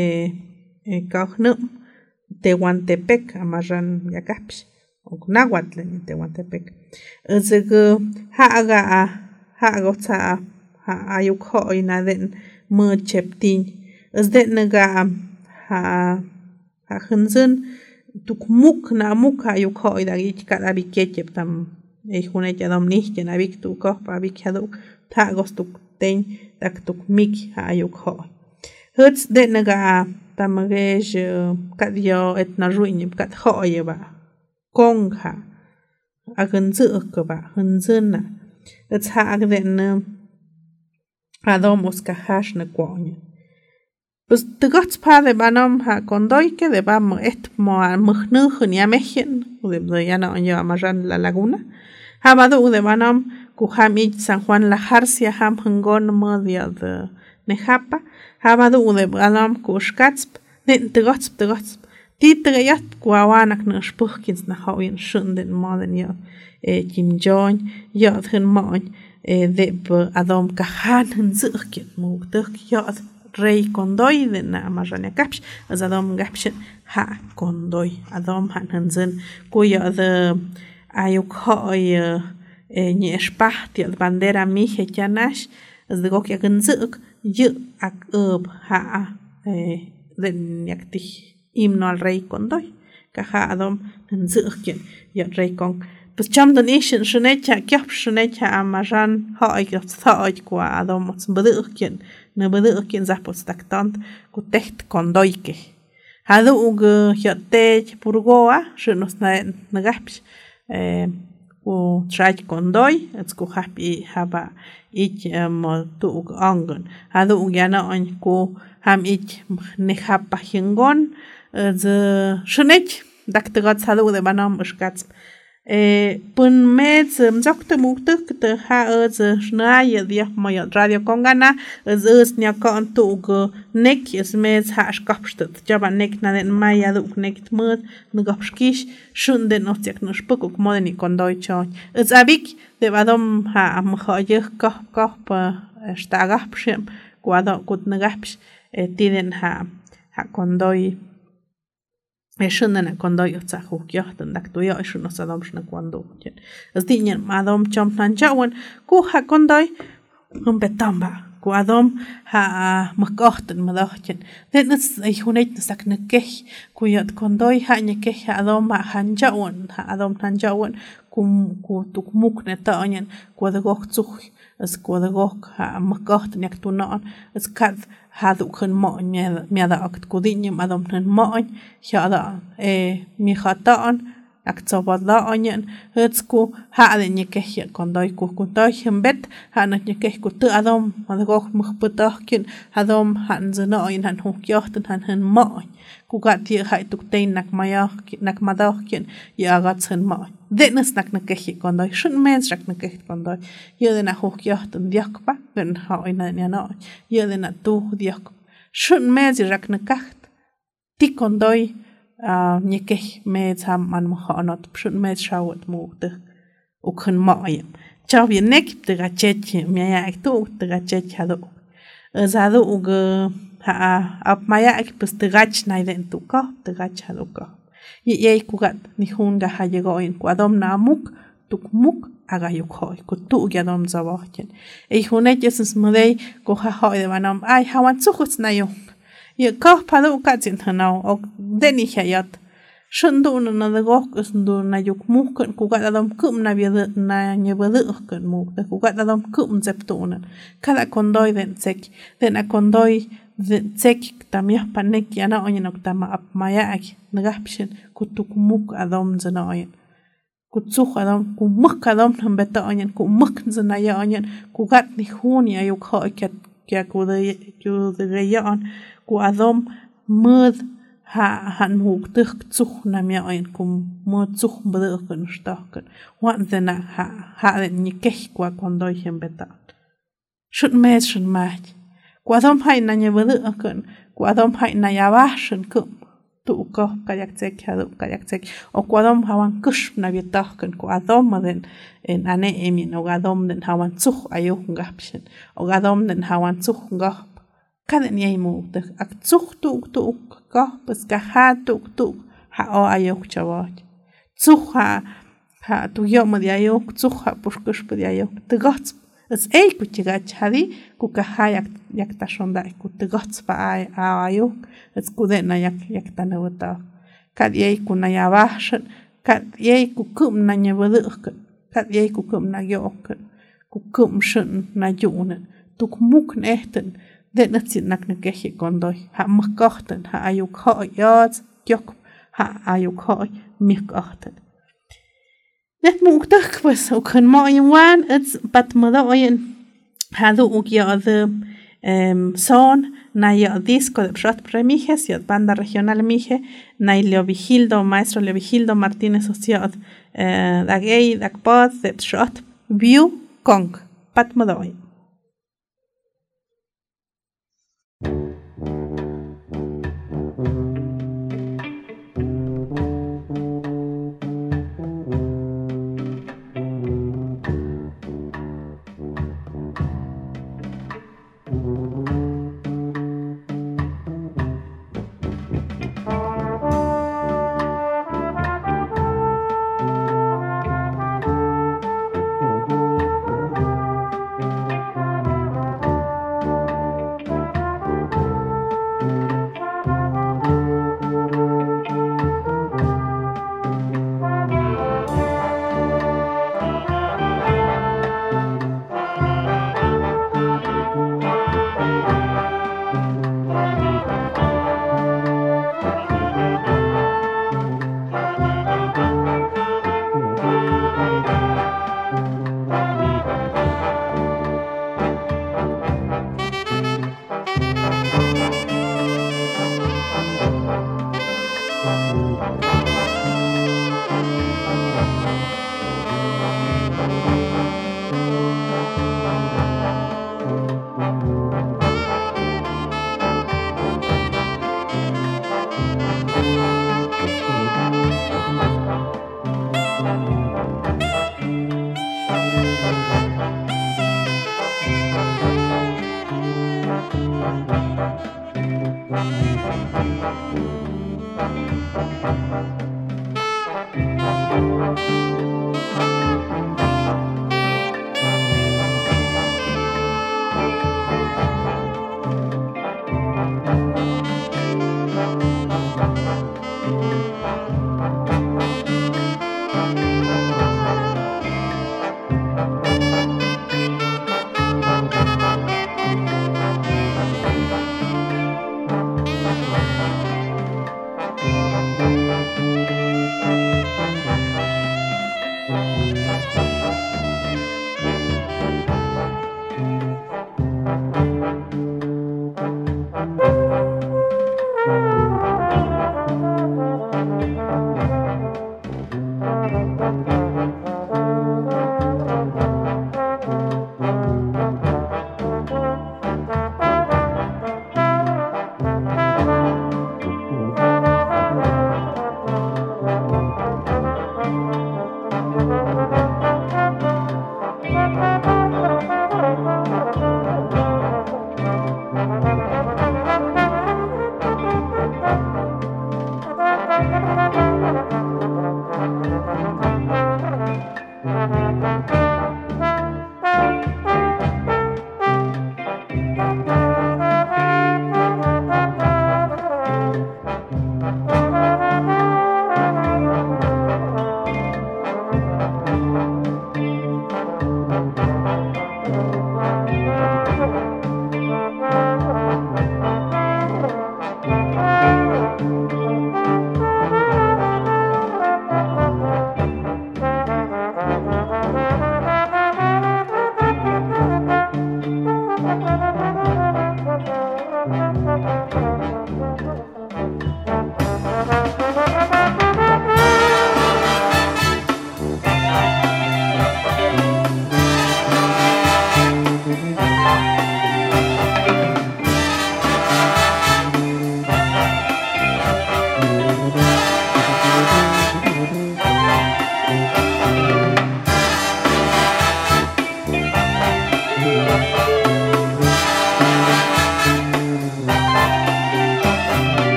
kahnum Tehuantepec amaran yakaps o nahuatl Tehuantepec zego ha ga sa ha ayukho ina den mơ cheptin den ga ha hunzun tuk muk na muk ayukho ida gi kada bi kechep tam hune jadom ni jena bik tu ko pa bi khadu tha gos tuk ten tak tuk mik ayukho huts den ga tamage kat yo et na ruin kat khoye ba kong ha agen zu ko ba hunzun na tha den adom oska hash na kwonye pues de gots pa de banom ha kondoy que de bam et mo muhnu khunya mehin de ya no yo amaran la laguna ha badu de banom ku hami San Juan la Jarcia ham hungon mo dia de nejapa ha badu de banom ku skatsp de gots ti treyat ku awanak na spuchkins na hawin shunden mo den yo Kim Jong yo thun moñ de adom kahan hunzuk mo tuk yo rey kondoy de na marrania kapsh az adom gapsh ha kondoy adom han hanzen ku yo de ayuk hoy ni espah ti bandera mi hechanash az de gok yagnzuk yu ak ha den yakti himno al rey kondoy ka ha adom hanzuk yo rey kong pues cham the nation shnecha kyap shnecha amaran hoy thoj ku adom tsbudukien na budukien zapos taktant ku techt kondoyke hadu ug yote purgoa shnos na nagaps ku traj kondoy ets ku happy haba ich mo tu angon hadu ug yana on ku ham ich ne hapa hingon ze shnech daktegat hadu de banam shkats pun mez mzokte muktuk te ha shna dia moya radio kongana nya kon tug nek es mez ha skapstet jaba nek na den maya du nek tmut ngopskish shun den otsek no spukuk modeni kondoy chon abik de badom ha am khoye kop stagap shem kwado kut nagaps tiden ha kondoy shunna kondoy otsa hukyohtan daktuyo shuno sadom shna kwando es dinyen madom chom nanjawan ku ha kondoy umpetamba ku adom ha makohtan madochen denes ihunet saknekeh ku yot kondoy ha nyekeh adom ha adom nanjawan ku tukmuk netaonyen ku dagok tsukh es ku dagok ha makohtan yaktunon es kad hadu khun mo miada akt kudinye madom nan mo yada mi khataon aktsobada onyen hetsku ha de nyekeh kondoy ku kuntoy hembet ha na nyekeh ku tu adom madagok mukhpatokin adom han zeno in han hukyohten han mo ku gat ye hay tuktein nak madokin ya gatsen mo denes nak nakeh kondoy shun mens rak nakeh kondoy ye na hukyohten diakpa ben ha ina no ye na tu diak shun mens rak nakaht ti kondoy nyekeh mens ham man mo hanot shun mens shawat mo de ukhen mo yem chaw ye nek de gachet mi ya tu de gachet hado zado ug ha ap maya ek pues de gach na den tu ko de gach hado ko ye kugat ni hunga ha llegó en kuadom namuk tukmuk aga yukhoy ku tu gadom zawahchen hunet yes modey ko ha hoy de manam ay hawan tsukhut na yo ye ko padu ka tin thanau ok deni hayat Shundu na de gok ndu na yuk muken ku gada dom kum na biede na nyebede ken muk de ku gada dom kum zeptunen kada kondoy den a kondoy tsek tamia panek yana onyen oktama ap maya ak nagapshin ku tuk muk adom zena onyen ku tsuk adom ku muk adom beta onyen ku muk zena ya onyen ku gat ni huni ayuk ho kya ku de yan ku adom mud han huk tuk tsuk na mia onyen ku mud tsuk bede ken stoken wan zena ha den ni keh kwa kondoy beta shut mach Guadom hay na nyebede akan guadom hay na yabashin kum tu ko kayak tsek o guadom hawan kush na bietakan guadom den en ane emin o guadom den hawan tsuk ayo ngapshin o guadom den hawan tsuk ngap kaden yai mu de ak tsuk tu ko pues ka ha tu ha o ayo chawat tsuk ha tu yo ma de ayo tsuk ha pushkush de ayo te gats es ku chigach hadi ku ka yak ta shonda ku te gats pa ayo es ku de na yak ta na wata kad ye ku na ya bashan kad ye ku kum na nya wadu kad ye ku kum na yo ku kum shun na yune tu muk nehten de na tsin nak na ke kondoy ha makachten ha ayo kho yat yok ha ayo kho mikachten Net muktak pues o kan moyen wan it's bat moyen hadu ukya the son na ya disco de shot premijes y banda regional mije na Leovigildo maestro Leovigildo Martínez Ociot dagay dagpod de shot view kong bat moyen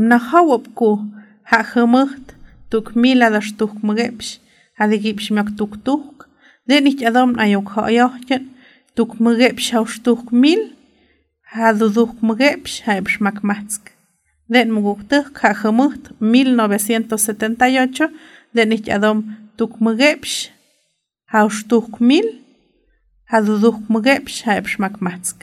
nahawop ku ha gemucht tuk mila das tuk mgeps hadi gips mak tuk den ich adam ayok hayachen tuk mgeps haus tuk mil hadu tuk mgeps haibs mak matsk den muguktuk ha gemucht 1978 den ich adam tuk mgeps haus tuk mil hadu tuk mgeps haibs mak matsk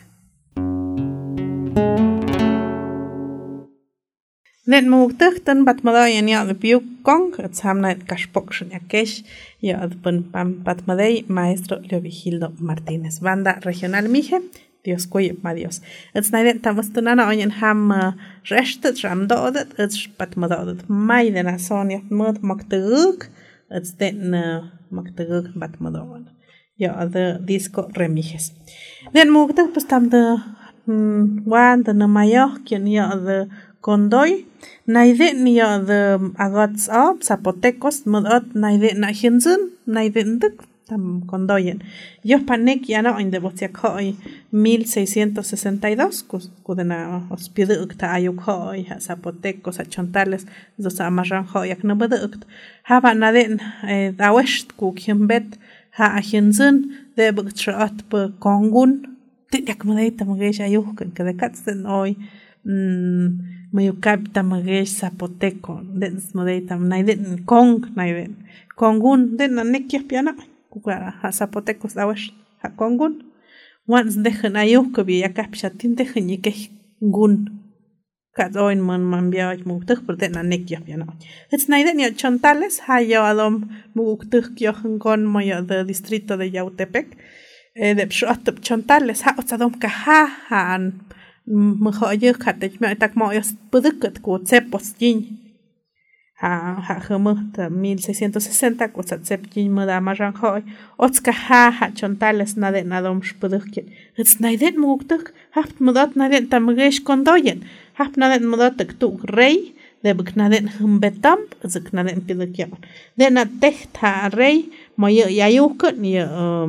Net mugtuk tan batmaday ya de piu kong samna kashpokshn yakesh ya pun pam batmaday maestro Leovigildo Martínez banda regional mije Dios kuye ma Dios ets naiden tamastunana oyen ham restet ramdodet ets batmadodet mai de na sonia mod maktug ets den maktug batmadon ya de disco remijes den mugtuk pues tam de wan de mayo quien ya de Condoy naiden ya de agats zapotecos modot naiden na hinzun naiden duk tam condoyen yo panek ya no in de botiakoi 1662 kudena hospiduk ta ayukoi zapotecos a chontales dos amarran hoyak no beduk haba naden dawest ku kimbet ha hinzun de buktrot pe kongun tiyak modai tamugesh ayuk que de katsen hoy mayukap tamagesh zapoteco den modai tam naiden kong naiden kongun den anek piana kukara ha zapotecos dawash ha kongun once dejan ayuk bi yakap shatin dejan yike gun kadoin man biaj muktuk per den anek piana it's naiden ya chontales ha yo adom muktuk yo kon moyo de distrito de Yautepec de pshot chontales ha otsadom ka ha mejor khate me tak mo es puduket ko tsepos jin ha gemucht 1660 ko tsepjin mo da maran hoy otska ha chontales na de nadom puduket it's naiden muktuk haft modot naiden tamgesh kondoyen haft naiden modot tuk rey de bknaden humbetam zknaden pidukyan de na tehta rey mo yayuk ni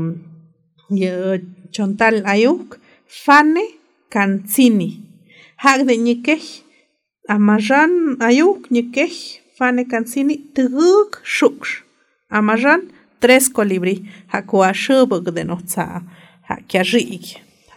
chontal ayuk fane Cancini. Hag de nikech amaran ayuk nikech fane Cancini tuguk shuksh. Amaran 3 colibrí. Ha kwa shubug de notsa. Ha kyarik.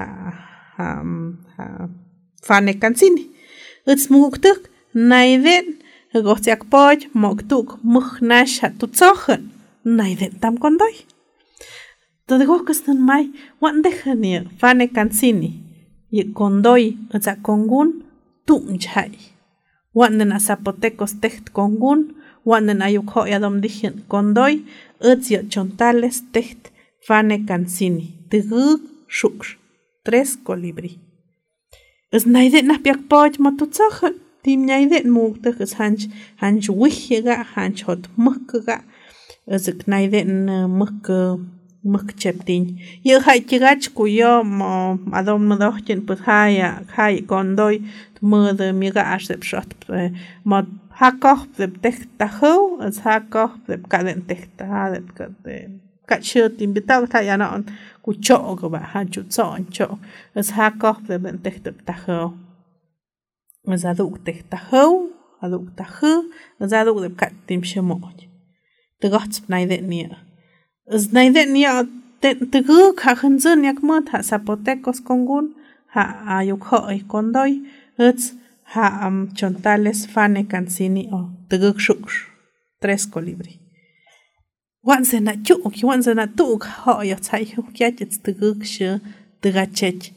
Ha fane Cancini. It's mugtuk naiden gotyak poj mogtuk muhnash ha tutsochen. Naiden tam kondoy. Todo gokastan mai wan dejani fane Cancini. Y condoy esa congun tumchay wanden a zapotecos techt congun wanden ayukho yadom dijen condoy etzio chontales techt fane Cancini tuguk shuksh 3 colibrí es naiden napiak poj matutsachen tim naiden mugtuk es hanch wihiga hanch hot mukga es naiden muk cheptin yo hay chigach kuyo mo adom modochen pues hay condoy mud miga asep shot mo hakoh de tektaho as hakoh de kaden tekta de kachut invitado ta ya no kucho go ba ha chutson cho as hakoh de tektaho as aduk tektaho as aduk de katim shemoj de gots naiden ni Znaiden ya tuguk ha hanzun yak mod ha zapotecos kongun ha ayukho kondoy ets ha chontales fane Cancini o tuguk shuksh 3 colibrí wanse na chuk wanse na tuk ho yo tsai hu kyach ets tuguk she tugachech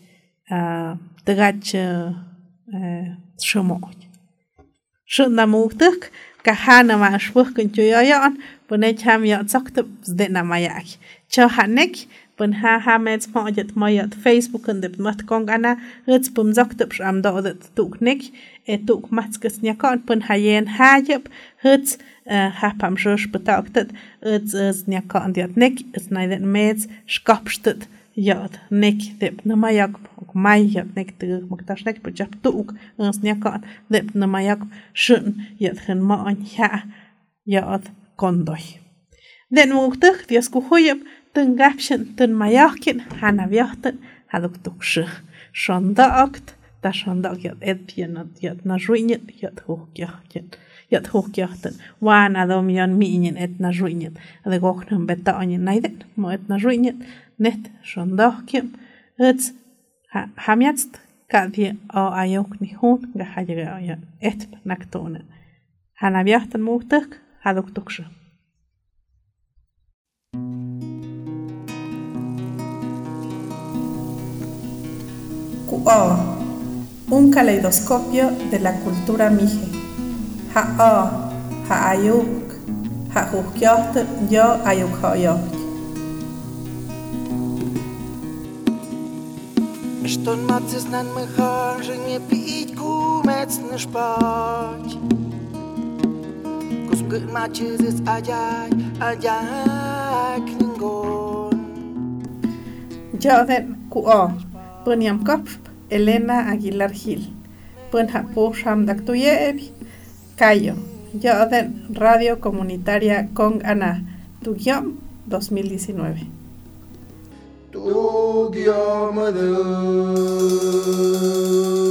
tugach shomoj shunda muktuk kahana ma shpuh kun chuyoyon punech ham yo tsoktup de na mayak cho hanek pun ha mets mojet moyot Facebook und de mat kongana ets pum zoktup am do de tuknik tuk matskes nyakon pun hayen hayep ets ha pam shosh betautet ets nyakon diat nek ets naiden mets skopstet yot nek de na mayak mai yot nek de maktash nek pujap tuk ets nyakon de na mayak shun yot hen ma on ya yot kondoy den muktuk Dios ku hoyep tun gapshin tun mayakin hanavyahten haduk tuksh shondaakt tashondak yat etpianat yat na ruinyet yat hukjahten wan adom yan miñen et na ruinyet de gochnen betañen naiden mo et na ruinyet net shondakjem ets hamjatst kadje o ayok ni hun ga hajere yan et naktonen hanaviahten muhtek haduktukshe QO, un caleidoscopio de la cultura mije. Ha ayuk, ha hukyoht, yo ayuk hoyoht. Что мать знан мы ханжи не пить кумец не спать. Кус гыт мать здесь ajay kningon. Yo den QO, Punyam Kopf, Elena Aguilar Gil. Punha Pusham Daktuyevi, Cayo. Yo den Radio Comunitaria Kong Ana, Tugyom 2019. Tu guió